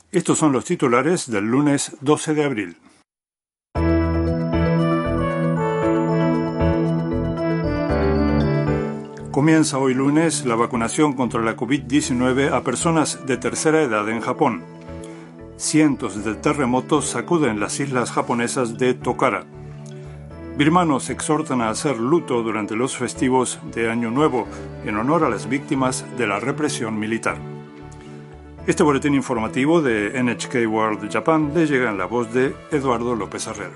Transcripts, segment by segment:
Estos son los titulares del lunes 12 de abril. Comienza hoy lunes la vacunación contra la COVID-19 a personas de tercera edad en Japón. Cientos de terremotos sacuden las islas japonesas de Tokara. Birmanos exhortan a hacer luto durante los festivos de Año Nuevo en honor a las víctimas de la represión militar. Este boletín informativo de NHK World Japan le llega en la voz de Eduardo López Herrero.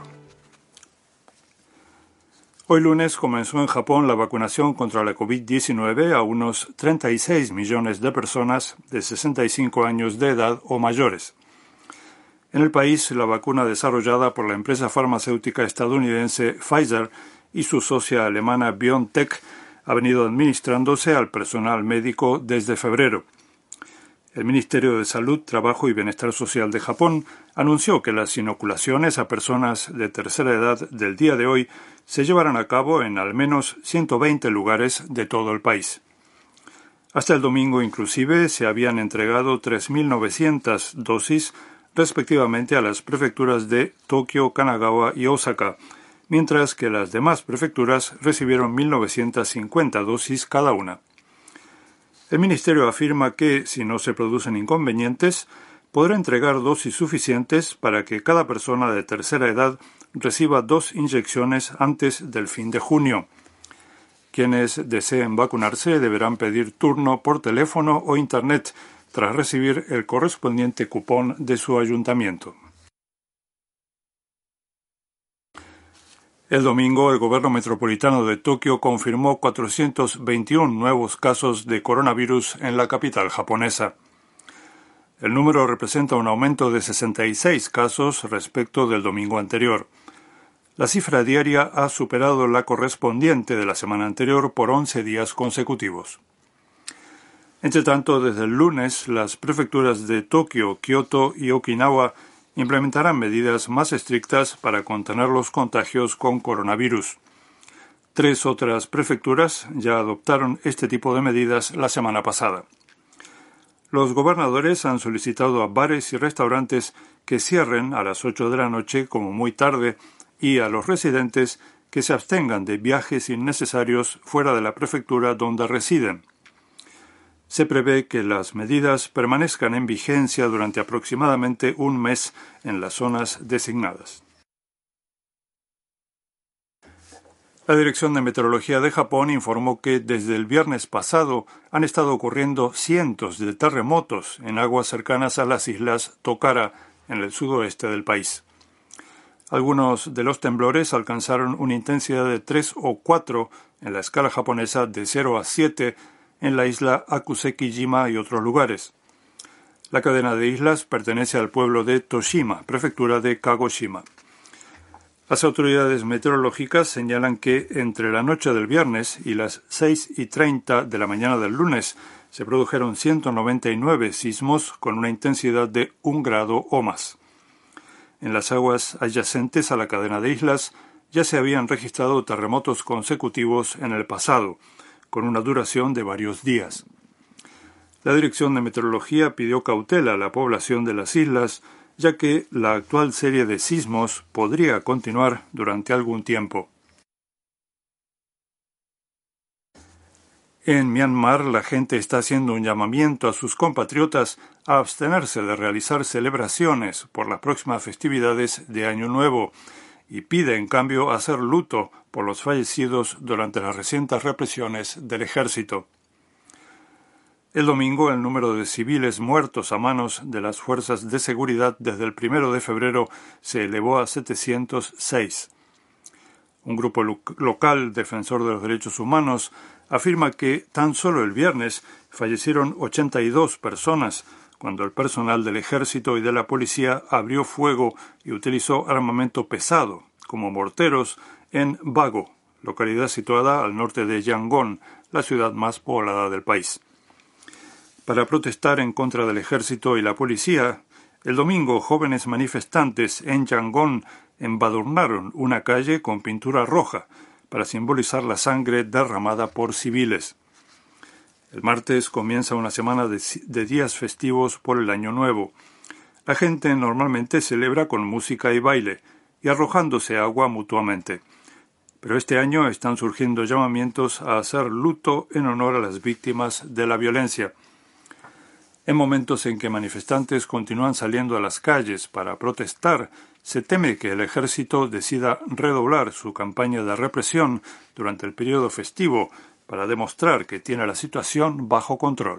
Hoy lunes comenzó en Japón la vacunación contra la COVID-19 a unos 36 millones de personas de 65 años de edad o mayores. En el país, la vacuna desarrollada por la empresa farmacéutica estadounidense Pfizer y su socia alemana BioNTech ha venido administrándose al personal médico desde febrero. El Ministerio de Salud, Trabajo y Bienestar Social de Japón anunció que las inoculaciones a personas de tercera edad del día de hoy se llevarán a cabo en al menos 120 lugares de todo el país. Hasta el domingo, inclusive, se habían entregado 3.900 dosis respectivamente a las prefecturas de Tokio, Kanagawa y Osaka, mientras que las demás prefecturas recibieron 1.950 dosis cada una. El Ministerio afirma que, si no se producen inconvenientes, podrá entregar dosis suficientes para que cada persona de tercera edad reciba 2 inyecciones antes del fin de junio. Quienes deseen vacunarse deberán pedir turno por teléfono o Internet tras recibir el correspondiente cupón de su ayuntamiento. El domingo, el gobierno metropolitano de Tokio confirmó 421 nuevos casos de coronavirus en la capital japonesa. El número representa un aumento de 66 casos respecto del domingo anterior. La cifra diaria ha superado la correspondiente de la semana anterior por 11 días consecutivos. Entretanto, desde el lunes, las prefecturas de Tokio, Kioto y Okinawa implementarán medidas más estrictas para contener los contagios con coronavirus. 3 otras prefecturas ya adoptaron este tipo de medidas la semana pasada. Los gobernadores han solicitado a bares y restaurantes que cierren a las 8 de la noche como muy tarde y a los residentes que se abstengan de viajes innecesarios fuera de la prefectura donde residen. Se prevé que las medidas permanezcan en vigencia durante aproximadamente un mes en las zonas designadas. La Dirección de Meteorología de Japón informó que desde el viernes pasado han estado ocurriendo cientos de terremotos en aguas cercanas a las islas Tokara, en el sudoeste del país. Algunos de los temblores alcanzaron una intensidad de 3 o 4 en la escala japonesa de 0 a 7 en la isla Akuseki-jima y otros lugares. La cadena de islas pertenece al pueblo de Toshima, prefectura de Kagoshima. Las autoridades meteorológicas señalan que entre la noche del viernes y las 6:30 de la mañana del lunes se produjeron 199 sismos con una intensidad de 1 grado o más. En las aguas adyacentes a la cadena de islas ya se habían registrado terremotos consecutivos en el pasado, con una duración de varios días. La Dirección de Meteorología pidió cautela a la población de las islas, ya que la actual serie de sismos podría continuar durante algún tiempo. En Myanmar, la gente está haciendo un llamamiento a sus compatriotas a abstenerse de realizar celebraciones por las próximas festividades de Año Nuevo y pide, en cambio, hacer luto por los fallecidos durante las recientes represiones del ejército. El domingo, el número de civiles muertos a manos de las fuerzas de seguridad desde el 1 de febrero se elevó a 706. Un grupo local defensor de los derechos humanos afirma que tan solo el viernes fallecieron 82 personas cuando el personal del ejército y de la policía abrió fuego y utilizó armamento pesado, como morteros, en Bago, localidad situada al norte de Yangon, la ciudad más poblada del país. Para protestar en contra del ejército y la policía, el domingo jóvenes manifestantes en Yangon embadurnaron una calle con pintura roja para simbolizar la sangre derramada por civiles. El martes comienza una semana de días festivos por el Año Nuevo. La gente normalmente celebra con música y baile y arrojándose agua mutuamente. Pero este año están surgiendo llamamientos a hacer luto en honor a las víctimas de la violencia. En momentos en que manifestantes continúan saliendo a las calles para protestar, se teme que el ejército decida redoblar su campaña de represión durante el periodo festivo para demostrar que tiene la situación bajo control.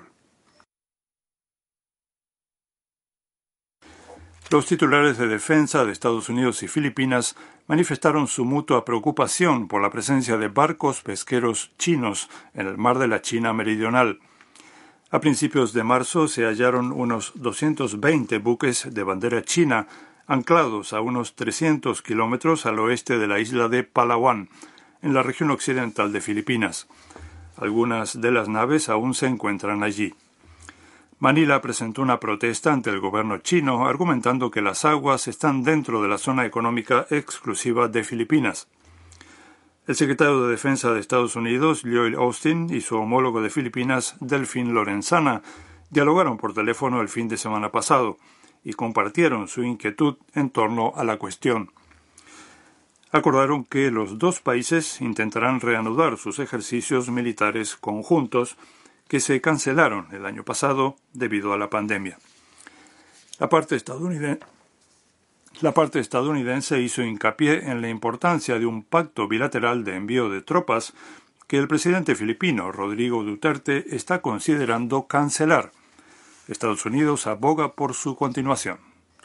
Los titulares de defensa de Estados Unidos y Filipinas manifestaron su mutua preocupación por la presencia de barcos pesqueros chinos en el mar de la China Meridional. A principios de marzo se hallaron unos 220 buques de bandera china anclados a unos 300 kilómetros al oeste de la isla de Palawan, en la región occidental de Filipinas. Algunas de las naves aún se encuentran allí. Manila presentó una protesta ante el gobierno chino, argumentando que las aguas están dentro de la zona económica exclusiva de Filipinas. El secretario de Defensa de Estados Unidos, Lloyd Austin, y su homólogo de Filipinas, Delfín Lorenzana, dialogaron por teléfono el fin de semana pasado y compartieron su inquietud en torno a la cuestión. Acordaron que los dos países intentarán reanudar sus ejercicios militares conjuntos que se cancelaron el año pasado debido a la pandemia. La parte estadounidense hizo hincapié en la importancia de un pacto bilateral de envío de tropas que el presidente filipino, Rodrigo Duterte, está considerando cancelar. Estados Unidos aboga por su continuación.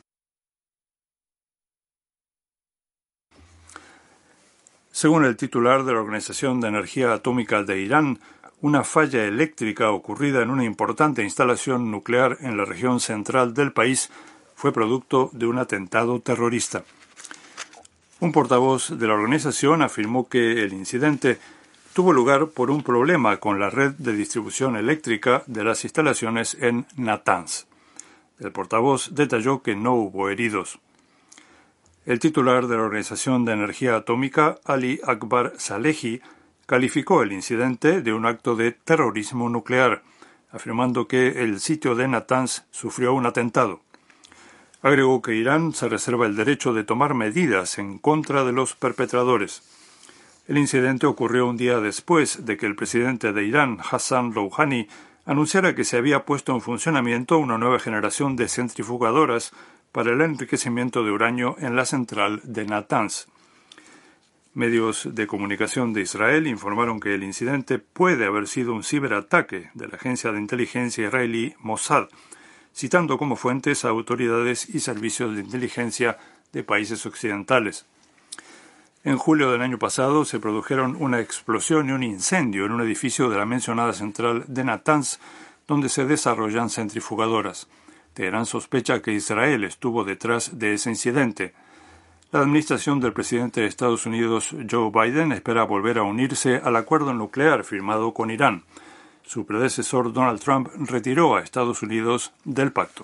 Según el titular de la Organización de Energía Atómica de Irán, una falla eléctrica ocurrida en una importante instalación nuclear en la región central del país fue producto de un atentado terrorista. Un portavoz de la organización afirmó que el incidente tuvo lugar por un problema con la red de distribución eléctrica de las instalaciones en Natanz. El portavoz detalló que no hubo heridos. El titular de la Organización de Energía Atómica, Ali Akbar Salehi, calificó el incidente de un acto de terrorismo nuclear, afirmando que el sitio de Natanz sufrió un atentado. Agregó que Irán se reserva el derecho de tomar medidas en contra de los perpetradores. El incidente ocurrió un día después de que el presidente de Irán, Hassan Rouhani, anunciara que se había puesto en funcionamiento una nueva generación de centrifugadoras para el enriquecimiento de uranio en la central de Natanz. Medios de comunicación de Israel informaron que el incidente puede haber sido un ciberataque de la agencia de inteligencia israelí Mossad, citando como fuentes a autoridades y servicios de inteligencia de países occidentales. En julio del año pasado se produjeron una explosión y un incendio en un edificio de la mencionada central de Natanz, donde se desarrollan centrifugadoras. Teherán sospecha que Israel estuvo detrás de ese incidente. La administración del presidente de Estados Unidos, Joe Biden, espera volver a unirse al acuerdo nuclear firmado con Irán. Su predecesor, Donald Trump, retiró a Estados Unidos del pacto.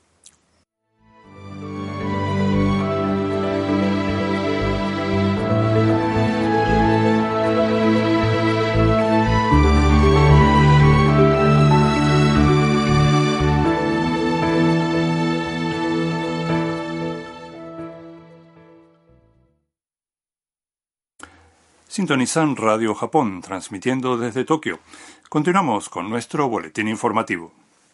Sintonizan Radio Japón, transmitiendo desde Tokio. Continuamos con nuestro boletín informativo.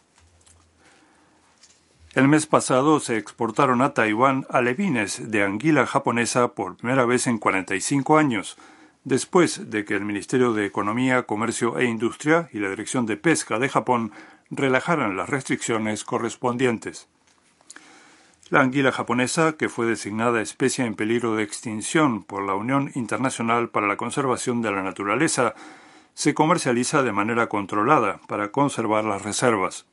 El mes pasado se exportaron a Taiwán alevines de anguila japonesa por primera vez en 45 años, después de que el Ministerio de Economía, Comercio e Industria y la Dirección de Pesca de Japón relajaran las restricciones correspondientes. La anguila japonesa, que fue designada especie en peligro de extinción por la Unión Internacional para la Conservación de la Naturaleza, se comercializa de manera controlada para conservar las reservas.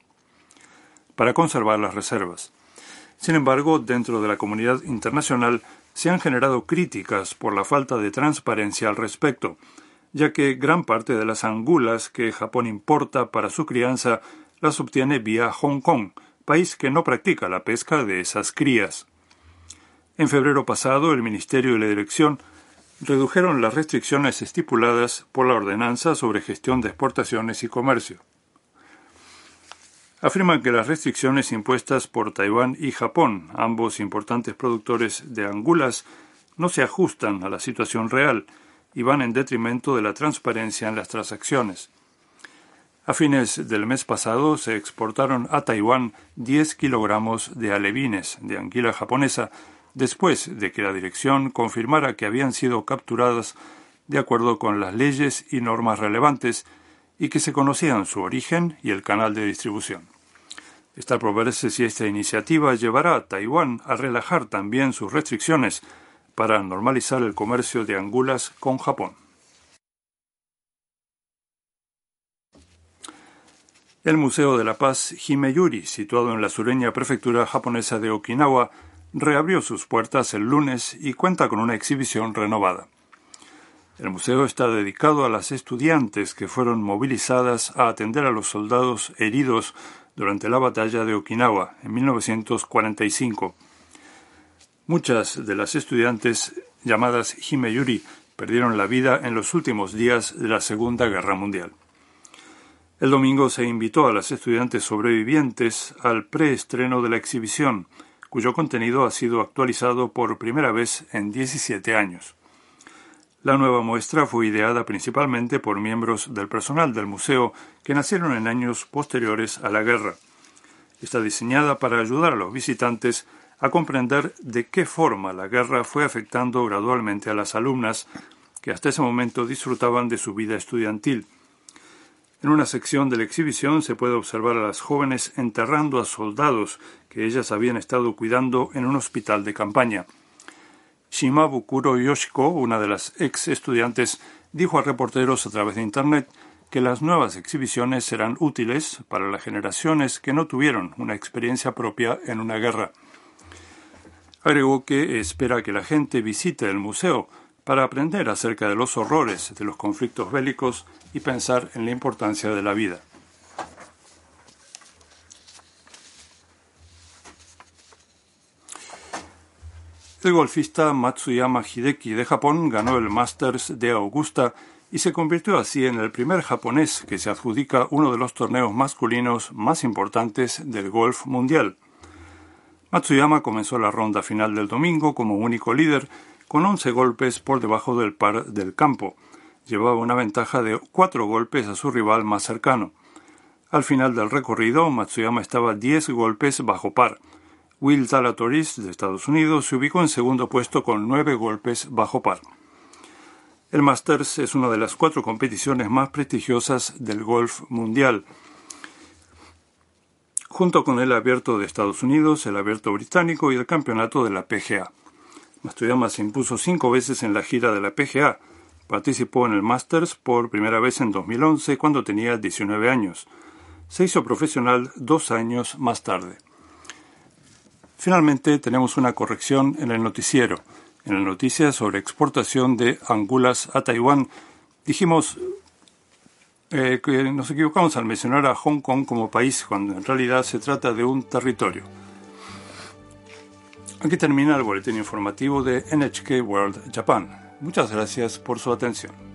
Sin embargo, dentro de la comunidad internacional se han generado críticas por la falta de transparencia al respecto, ya que gran parte de las angulas que Japón importa para su crianza las obtiene vía Hong Kong, país que no practica la pesca de esas crías. En febrero pasado, el Ministerio y la Dirección redujeron las restricciones estipuladas por la Ordenanza sobre Gestión de Exportaciones y Comercio. afirman que las restricciones impuestas por Taiwán y Japón, ambos importantes productores de angulas, no se ajustan a la situación real y van en detrimento de la transparencia en las transacciones. A fines del mes pasado se exportaron a Taiwán 10 kilogramos de alevines de anguila japonesa después de que la dirección confirmara que habían sido capturadas de acuerdo con las leyes y normas relevantes y que se conocían su origen y el canal de distribución. Está por verse si esta iniciativa llevará a Taiwán a relajar también sus restricciones para normalizar el comercio de angulas con Japón. El Museo de la Paz Himeyuri, situado en la sureña prefectura japonesa de Okinawa, reabrió sus puertas el lunes y cuenta con una exhibición renovada. El museo está dedicado a las estudiantes que fueron movilizadas a atender a los soldados heridos durante la batalla de Okinawa en 1945. Muchas de las estudiantes llamadas Himeyuri perdieron la vida en los últimos días de la Segunda Guerra Mundial. El domingo se invitó a las estudiantes sobrevivientes al preestreno de la exhibición, cuyo contenido ha sido actualizado por primera vez en 17 años. La nueva muestra fue ideada principalmente por miembros del personal del museo que nacieron en años posteriores a la guerra. Está diseñada para ayudar a los visitantes a comprender de qué forma la guerra fue afectando gradualmente a las alumnas que hasta ese momento disfrutaban de su vida estudiantil. En una sección de la exhibición se puede observar a las jóvenes enterrando a soldados que ellas habían estado cuidando en un hospital de campaña. Shimabukuro Yoshiko, una de las ex estudiantes, dijo a reporteros a través de Internet que las nuevas exhibiciones serán útiles para las generaciones que no tuvieron una experiencia propia en una guerra. Agregó que espera que la gente visite el museo para aprender acerca de los horrores de los conflictos bélicos y pensar en la importancia de la vida. El golfista Matsuyama Hideki de Japón ganó el Masters de Augusta y se convirtió así en el primer japonés que se adjudica uno de los torneos masculinos más importantes del golf mundial. Matsuyama comenzó la ronda final del domingo como único líder, con 11 golpes por debajo del par del campo. Llevaba una ventaja de 4 golpes a su rival más cercano. Al final del recorrido, Matsuyama estaba 10 golpes bajo par. Will Zalatoris, de Estados Unidos, se ubicó en segundo puesto con 9 golpes bajo par. El Masters es una de las 4 competiciones más prestigiosas del golf mundial, junto con el Abierto de Estados Unidos, el Abierto británico y el campeonato de la PGA. Matsuyama se impuso 5 veces en la gira de la PGA. Participó en el Masters por primera vez en 2011 cuando tenía 19 años. Se hizo profesional 2 años más tarde. Finalmente, tenemos una corrección en el noticiero. En la noticia sobre exportación de angulas a Taiwán, dijimos que nos equivocamos al mencionar a Hong Kong como país, cuando en realidad se trata de un territorio. Aquí termina el boletín informativo de NHK World Japan. Muchas gracias por su atención.